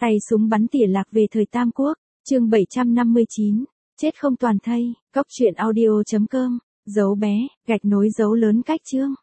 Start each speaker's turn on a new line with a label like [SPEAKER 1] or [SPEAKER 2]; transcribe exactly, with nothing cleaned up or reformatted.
[SPEAKER 1] Tay súng bắn tỉa lạc về thời Tam Quốc, chương bảy trăm năm mươi chín, chết không toàn thây, cốc truyện audio chấm com, dấu bé, gạch nối dấu lớn cách chương.